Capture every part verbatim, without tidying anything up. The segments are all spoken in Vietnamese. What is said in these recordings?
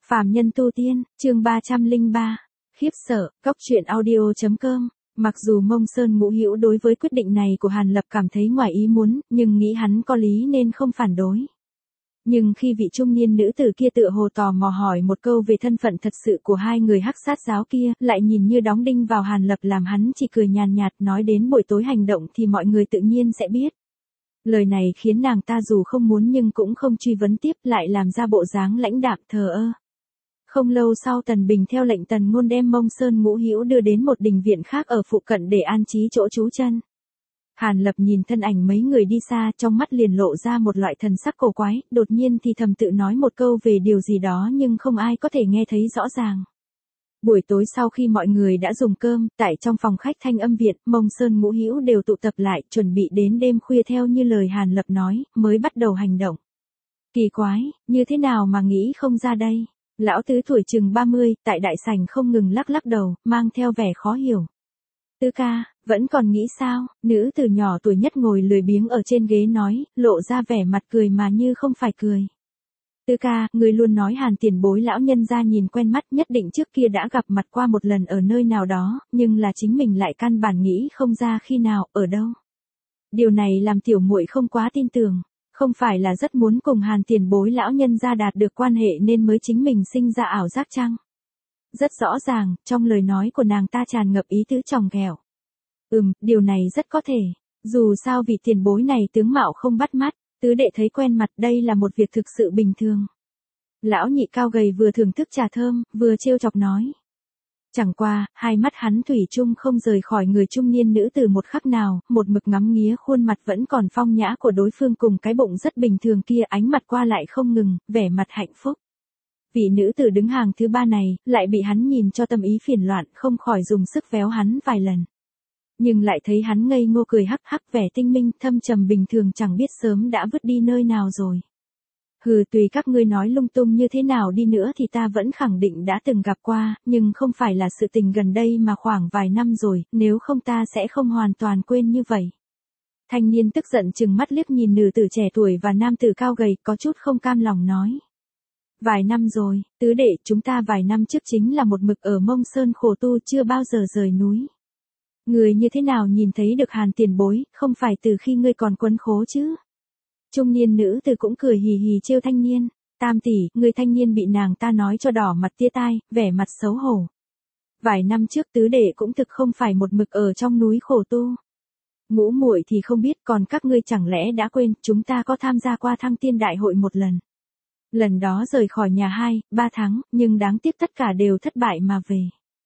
Phàm nhân tu tiên, chương ba trăm lẻ ba. Khiếp sợ, góc truyện audio chấm com. Mặc dù Mông Sơn Ngũ Hữu đối với quyết định này của Hàn Lập cảm thấy ngoài ý muốn, nhưng nghĩ hắn có lý nên không phản đối. Nhưng khi vị trung niên nữ tử kia tựa hồ tò mò hỏi một câu về thân phận thật sự của hai người hắc sát giáo kia, lại nhìn như đóng đinh vào Hàn Lập làm hắn chỉ cười nhàn nhạt nói đến buổi tối hành động thì mọi người tự nhiên sẽ biết. Lời này khiến nàng ta dù không muốn nhưng cũng không truy vấn tiếp, lại làm ra bộ dáng lãnh đạm thờ ơ. Không lâu sau Tần Bình theo lệnh Tần Ngôn đem Mông Sơn Ngũ Hữu đưa đến một đình viện khác ở phụ cận để an trí chỗ trú chân. Hàn Lập nhìn thân ảnh mấy người đi xa, trong mắt liền lộ ra một loại thần sắc cổ quái, đột nhiên thì thầm tự nói một câu về điều gì đó nhưng không ai có thể nghe thấy rõ ràng. Buổi tối sau khi mọi người đã dùng cơm, tại trong phòng khách Thanh Âm Viện, Mông Sơn Ngũ Hữu đều tụ tập lại, chuẩn bị đến đêm khuya theo như lời Hàn Lập nói, mới bắt đầu hành động. Kỳ quái, như thế nào mà nghĩ không ra đây? Lão tứ tuổi chừng ba mươi, tại đại sảnh không ngừng lắc lắc đầu, mang theo vẻ khó hiểu. Tứ ca, vẫn còn nghĩ sao? Nữ tử nhỏ tuổi nhất ngồi lười biếng ở trên ghế nói, lộ ra vẻ mặt cười mà như không phải cười. Tứ ca, người luôn nói Hàn tiền bối lão nhân gia nhìn quen mắt, nhất định trước kia đã gặp mặt qua một lần ở nơi nào đó, nhưng là chính mình lại căn bản nghĩ không ra khi nào, ở đâu. Điều này làm tiểu muội không quá tin tưởng. Không phải là rất muốn cùng Hàn tiền bối lão nhân gia đạt được quan hệ nên mới chính mình sinh ra ảo giác chăng? Rất rõ ràng, trong lời nói của nàng ta tràn ngập ý tứ chòng ghẹo. Ừm, điều này rất có thể. Dù sao vị tiền bối này tướng mạo không bắt mắt, tứ đệ thấy quen mặt, đây là một việc thực sự bình thường. Lão nhị cao gầy vừa thưởng thức trà thơm, vừa trêu chọc nói. Chẳng qua, hai mắt hắn thủy chung không rời khỏi người trung niên nữ tử một khắc nào, một mực ngắm nghía khuôn mặt vẫn còn phong nhã của đối phương cùng cái bụng rất bình thường kia, ánh mặt qua lại không ngừng, vẻ mặt hạnh phúc. Vị nữ tử đứng hàng thứ ba này, lại bị hắn nhìn cho tâm ý phiền loạn, không khỏi dùng sức véo hắn vài lần. Nhưng lại thấy hắn ngây ngô cười hắc hắc, vẻ tinh minh, thâm trầm bình thường, chẳng biết sớm đã vứt đi nơi nào rồi. Hừ, tùy các ngươi nói lung tung như thế nào đi nữa thì ta vẫn khẳng định đã từng gặp qua, nhưng không phải là sự tình gần đây mà khoảng vài năm rồi, nếu không ta sẽ không hoàn toàn quên như vậy. Thanh niên tức giận chừng mắt liếc nhìn nữ tử trẻ tuổi và nam tử cao gầy, có chút không cam lòng nói. Vài năm rồi, tứ đệ, chúng ta vài năm trước chính là một mực ở Mông Sơn khổ tu, chưa bao giờ rời núi. Người như thế nào nhìn thấy được Hàn tiền bối, không phải từ khi ngươi còn quấn khố chứ? Trung niên nữ tử cũng cười hì hì trêu thanh niên. Tam tỷ, người thanh niên bị nàng ta nói cho đỏ mặt tía tai, vẻ mặt xấu hổ. Vài năm trước tứ đệ cũng thực không phải một mực ở trong núi khổ tu. Ngũ muội thì không biết, còn các ngươi chẳng lẽ đã quên, chúng ta có tham gia qua Thăng Tiên Đại Hội một lần. Lần đó rời khỏi nhà hai, ba tháng, nhưng đáng tiếc tất cả đều thất bại mà về.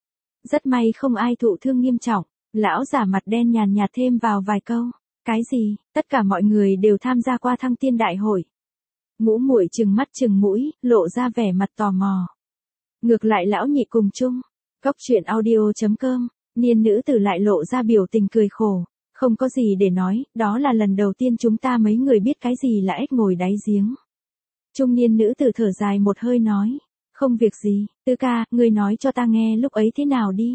Rất may không ai thụ thương nghiêm trọng, lão giả mặt đen nhàn nhạt thêm vào vài câu. Cái gì, tất cả mọi người đều tham gia qua Thăng Tiên Đại Hội. Ngũ muội trừng mắt trừng mũi, lộ ra vẻ mặt tò mò. Ngược lại lão nhị cùng chung. Góc truyện audio chấm com, niên nữ tử lại lộ ra biểu tình cười khổ. Không có gì để nói, đó là lần đầu tiên chúng ta mấy người biết cái gì là ếch ngồi đáy giếng. Trung niên nữ tử thở dài một hơi nói. Không việc gì, tứ ca, ngươi nói cho ta nghe lúc ấy thế nào đi.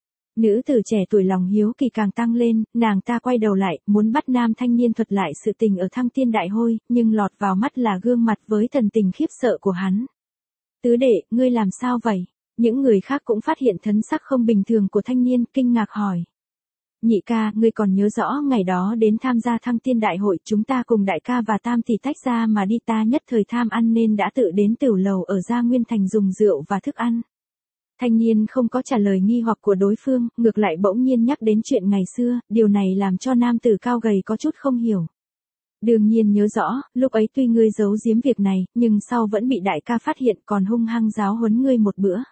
Nữ tử trẻ tuổi lòng hiếu kỳ càng tăng lên, nàng ta quay đầu lại, muốn bắt nam thanh niên thuật lại sự tình ở Thăng Tiên Đại Hội, nhưng lọt vào mắt là gương mặt với thần tình khiếp sợ của hắn. Tứ đệ, ngươi làm sao vậy? Những người khác cũng phát hiện thần sắc không bình thường của thanh niên, kinh ngạc hỏi. Nhị ca, ngươi còn nhớ rõ ngày đó đến tham gia Thăng Tiên Đại Hội, chúng ta cùng đại ca và tam tỷ tách ra mà đi, ta nhất thời tham ăn nên đã tự đến tửu lầu ở Gia Nguyên Thành dùng rượu và thức ăn. Thanh niên không có trả lời nghi hoặc của đối phương, ngược lại bỗng nhiên nhắc đến chuyện ngày xưa, điều này làm cho nam tử cao gầy có chút không hiểu. Đương nhiên nhớ rõ, lúc ấy tuy ngươi giấu giếm việc này, nhưng sau vẫn bị đại ca phát hiện, còn hung hăng giáo huấn ngươi một bữa.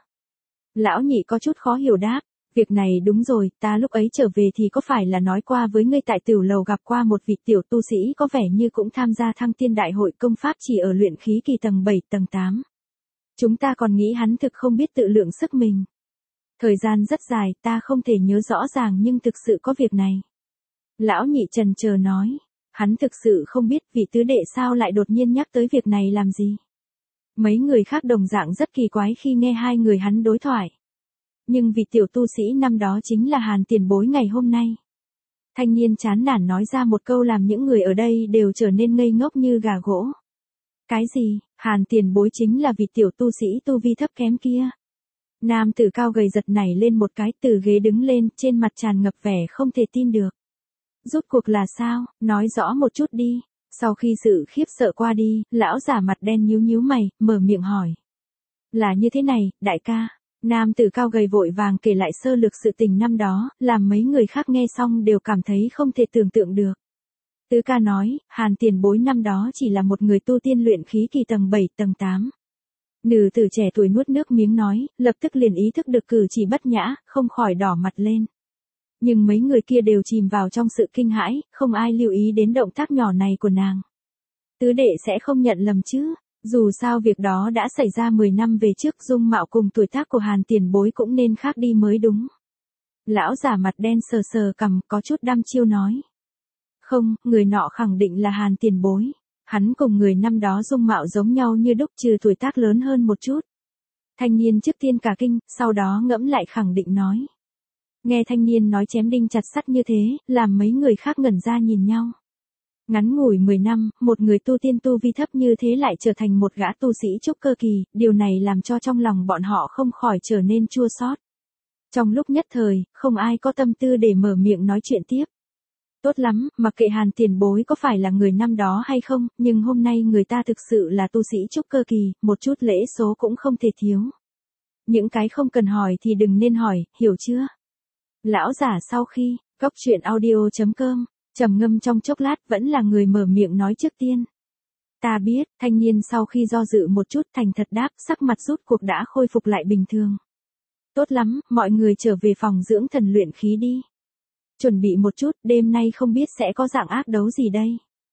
Lão nhị có chút khó hiểu đáp, việc này đúng rồi, ta lúc ấy trở về thì có phải là nói qua với ngươi tại tửu lầu gặp qua một vị tiểu tu sĩ có vẻ như cũng tham gia Thăng Tiên Đại Hội, công pháp chỉ ở luyện khí kỳ tầng bảy tầng tám. Chúng ta còn nghĩ hắn thực không biết tự lượng sức mình. Thời gian rất dài, ta không thể nhớ rõ ràng nhưng thực sự có việc này. Lão nhị trần chờ nói, hắn thực sự không biết vị tứ đệ sao lại đột nhiên nhắc tới việc này làm gì. Mấy người khác đồng dạng rất kỳ quái khi nghe hai người hắn đối thoại. Nhưng vị tiểu tu sĩ năm đó chính là Hàn tiền bối ngày hôm nay. Thanh niên chán nản nói ra một câu làm những người ở đây đều trở nên ngây ngốc như gà gỗ. Cái gì, Hàn tiền bối chính là vị tiểu tu sĩ tu vi thấp kém kia. Nam tử cao gầy giật nảy lên một cái, từ ghế đứng lên, trên mặt tràn ngập vẻ không thể tin được. Rốt cuộc là sao, nói rõ một chút đi. Sau khi sự khiếp sợ qua đi, lão giả mặt đen nhíu nhíu mày, mở miệng hỏi. Là như thế này, đại ca. Nam tử cao gầy vội vàng kể lại sơ lược sự tình năm đó, làm mấy người khác nghe xong đều cảm thấy không thể tưởng tượng được. Tứ ca nói, Hàn tiền bối năm đó chỉ là một người tu tiên luyện khí kỳ tầng bảy tầng tám. Nữ tử trẻ tuổi nuốt nước miếng nói, lập tức liền ý thức được cử chỉ bất nhã, không khỏi đỏ mặt lên. Nhưng mấy người kia đều chìm vào trong sự kinh hãi, không ai lưu ý đến động tác nhỏ này của nàng. Tứ đệ sẽ không nhận lầm chứ, dù sao việc đó đã xảy ra mười năm về trước, dung mạo cùng tuổi tác của Hàn tiền bối cũng nên khác đi mới đúng. Lão giả mặt đen sờ sờ cằm, có chút đăm chiêu nói. Không, người nọ khẳng định là Hàn tiền bối. Hắn cùng người năm đó dung mạo giống nhau như đúc, trừ tuổi tác lớn hơn một chút. Thanh niên trước tiên cả kinh, sau đó ngẫm lại khẳng định nói. Nghe thanh niên nói chém đinh chặt sắt như thế, làm mấy người khác ngẩn ra nhìn nhau. Ngắn ngủi mười năm, một người tu tiên tu vi thấp như thế lại trở thành một gã tu sĩ trúc cơ kỳ, điều này làm cho trong lòng bọn họ không khỏi trở nên chua xót. Trong lúc nhất thời, không ai có tâm tư để mở miệng nói chuyện tiếp. Tốt lắm, mặc kệ Hàn tiền bối có phải là người năm đó hay không, nhưng hôm nay người ta thực sự là tu sĩ trúc cơ kỳ, một chút lễ số cũng không thể thiếu. Những cái không cần hỏi thì đừng nên hỏi, hiểu chưa? Lão giả sau khi, góc truyện audio chấm com, trầm ngâm trong chốc lát vẫn là người mở miệng nói trước tiên. Ta biết, thanh niên sau khi do dự một chút thành thật đáp, sắc mặt rút cuộc đã khôi phục lại bình thường. Tốt lắm, mọi người trở về phòng dưỡng thần luyện khí đi. Chuẩn bị một chút, đêm nay không biết sẽ có dạng ác đấu gì đây.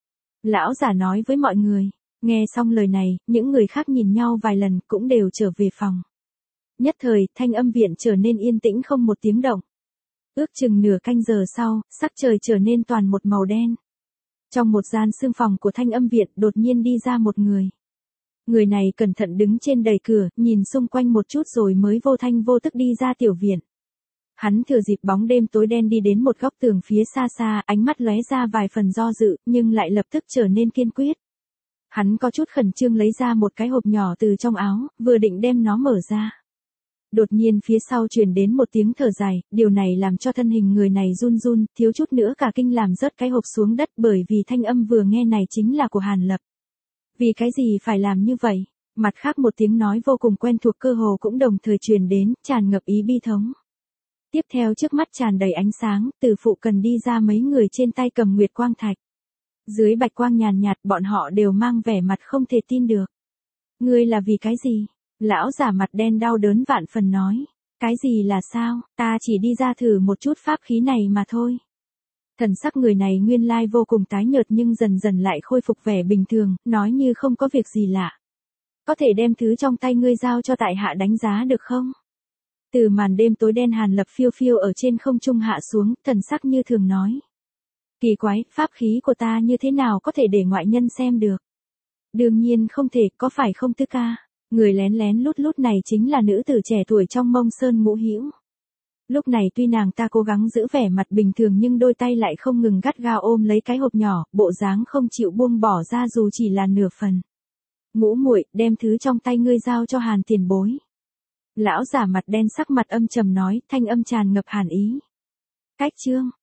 Lão giả nói với mọi người, nghe xong lời này, những người khác nhìn nhau vài lần cũng đều trở về phòng. Nhất thời, thanh âm viện trở nên yên tĩnh không một tiếng động. Ước chừng nửa canh giờ sau, sắc trời trở nên toàn một màu đen. Trong một gian sương phòng của thanh âm viện đột nhiên đi ra một người. Người này cẩn thận đứng trên đẩy cửa, nhìn xung quanh một chút rồi mới vô thanh vô tức đi ra tiểu viện. Hắn thừa dịp bóng đêm tối đen đi đến một góc tường phía xa xa, ánh mắt lóe ra vài phần do dự, nhưng lại lập tức trở nên kiên quyết. Hắn có chút khẩn trương lấy ra một cái hộp nhỏ từ trong áo, vừa định đem nó mở ra. Đột nhiên phía sau truyền đến một tiếng thở dài, điều này làm cho thân hình người này run run, thiếu chút nữa cả kinh làm rớt cái hộp xuống đất, bởi vì thanh âm vừa nghe này chính là của Hàn Lập. Vì cái gì phải làm như vậy? Mặt khác một tiếng nói vô cùng quen thuộc cơ hồ cũng đồng thời truyền đến, tràn ngập ý bi thống. Tiếp theo trước mắt tràn đầy ánh sáng, từ phụ cần đi ra mấy người trên tay cầm nguyệt quang thạch. Dưới bạch quang nhàn nhạt, bọn họ đều mang vẻ mặt không thể tin được. Ngươi là vì cái gì? Lão giả mặt đen đau đớn vạn phần nói. Cái gì là sao, ta chỉ đi ra thử một chút pháp khí này mà thôi. Thần sắc người này nguyên lai vô cùng tái nhợt nhưng dần dần lại khôi phục vẻ bình thường, nói như không có việc gì lạ. Có thể đem thứ trong tay ngươi giao cho tại hạ đánh giá được không? Từ màn đêm tối đen Hàn Lập phiêu phiêu ở trên không trung hạ xuống, thần sắc như thường nói. Kỳ quái, pháp khí của ta như thế nào có thể để ngoại nhân xem được? Đương nhiên không thể, có phải không Tứ ca? Người lén lén lút lút này chính là nữ tử trẻ tuổi trong Mông Sơn Ngũ Hữu. Lúc này tuy nàng ta cố gắng giữ vẻ mặt bình thường nhưng đôi tay lại không ngừng gắt gao ôm lấy cái hộp nhỏ, bộ dáng không chịu buông bỏ ra dù chỉ là nửa phần. Ngũ muội, đem thứ trong tay ngươi giao cho Hàn tiền bối. Lão giả mặt đen sắc mặt âm trầm nói, thanh âm tràn ngập hàn ý. Cách chương,